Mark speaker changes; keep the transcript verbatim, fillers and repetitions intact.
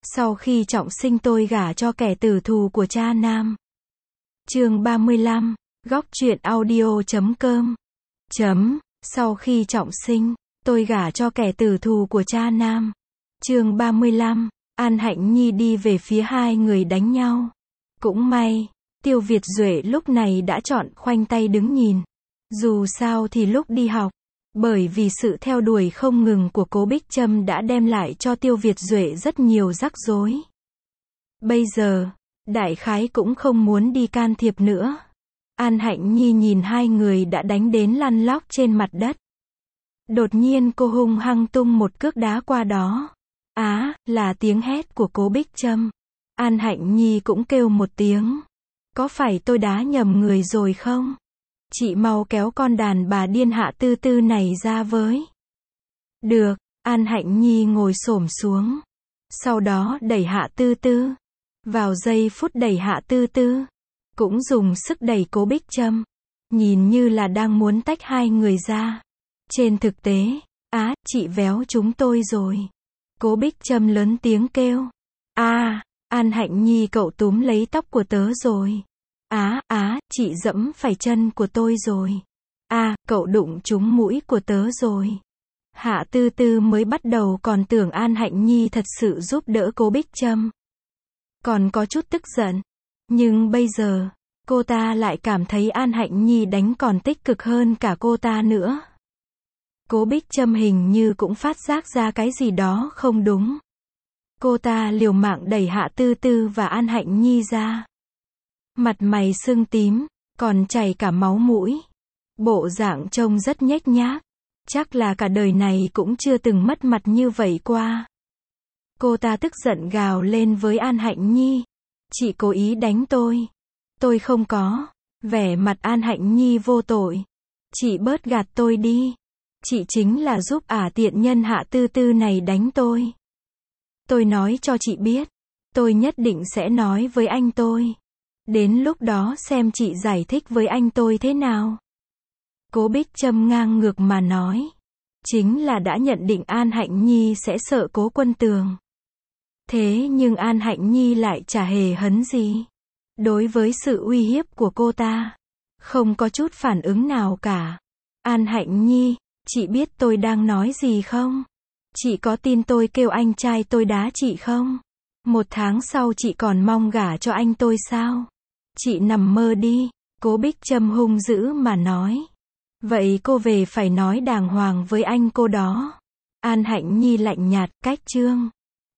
Speaker 1: Sau khi trọng sinh tôi gả cho kẻ tử thù của cha nam. Chương ba mươi lăm, góc truyện audio chấm com. Chấm, sau khi trọng sinh, tôi gả cho kẻ tử thù của cha nam. Chương ba mươi lăm, An Hạnh Nhi đi về phía hai người đánh nhau. Cũng may, Tiêu Việt Duệ lúc này đã chọn khoanh tay đứng nhìn. Dù sao thì lúc đi học, bởi vì sự theo đuổi không ngừng của Cố Bích Trâm đã đem lại cho Tiêu Việt Duệ rất nhiều rắc rối. Bây giờ, đại khái cũng không muốn đi can thiệp nữa. An Hạnh Nhi nhìn hai người đã đánh đến lăn lóc trên mặt đất. Đột nhiên cô hung hăng tung một cước đá qua đó. Á, là tiếng hét của Cố Bích Trâm. An Hạnh Nhi cũng kêu một tiếng. Có phải tôi đá nhầm người rồi không? Chị mau kéo con đàn bà điên Hạ Tư Tư này ra với. Được, An Hạnh Nhi ngồi xổm xuống. Sau đó đẩy Hạ Tư Tư. Vào giây phút đẩy Hạ Tư Tư, cũng dùng sức đẩy Cố Bích Trâm. Nhìn như là đang muốn tách hai người ra. Trên thực tế, á, chị véo chúng tôi rồi. Cố Bích Trâm lớn tiếng kêu. À, An Hạnh Nhi cậu túm lấy tóc của tớ rồi. Á, á, chị dẫm phải chân của tôi rồi. À, cậu đụng trúng mũi của tớ rồi. Hạ Tư Tư mới bắt đầu còn tưởng An Hạnh Nhi thật sự giúp đỡ Cố Bích Trâm. Còn có chút tức giận. Nhưng bây giờ, cô ta lại cảm thấy An Hạnh Nhi đánh còn tích cực hơn cả cô ta nữa. Cố Bích Trâm hình như cũng phát giác ra cái gì đó không đúng. Cô ta liều mạng đẩy Hạ Tư Tư và An Hạnh Nhi ra. Mặt mày sưng tím, còn chảy cả máu mũi. Bộ dạng trông rất nhếch nhác. Chắc là cả đời này cũng chưa từng mất mặt như vậy qua. Cô ta tức giận gào lên với An Hạnh Nhi. Chị cố ý đánh tôi. Tôi không có. Vẻ mặt An Hạnh Nhi vô tội. Chị bớt gạt tôi đi. Chị chính là giúp ả tiện nhân Hạ Tư Tư này đánh tôi. Tôi nói cho chị biết. Tôi nhất định sẽ nói với anh tôi. Đến lúc đó xem chị giải thích với anh tôi thế nào. Cố Bích Trâm ngang ngược mà nói. Chính là đã nhận định An Hạnh Nhi sẽ sợ Cố Quân Tường. Thế nhưng An Hạnh Nhi lại chả hề hấn gì. Đối với sự uy hiếp của cô ta, không có chút phản ứng nào cả. An Hạnh Nhi, chị biết tôi đang nói gì không? Chị có tin tôi kêu anh trai tôi đá chị không? Một tháng sau chị còn mong gả cho anh tôi sao? Chị nằm mơ đi. Cố Bích Trâm hung dữ mà nói. Vậy cô về phải nói đàng hoàng với anh cô đó. An Hạnh Nhi lạnh nhạt, cách chương.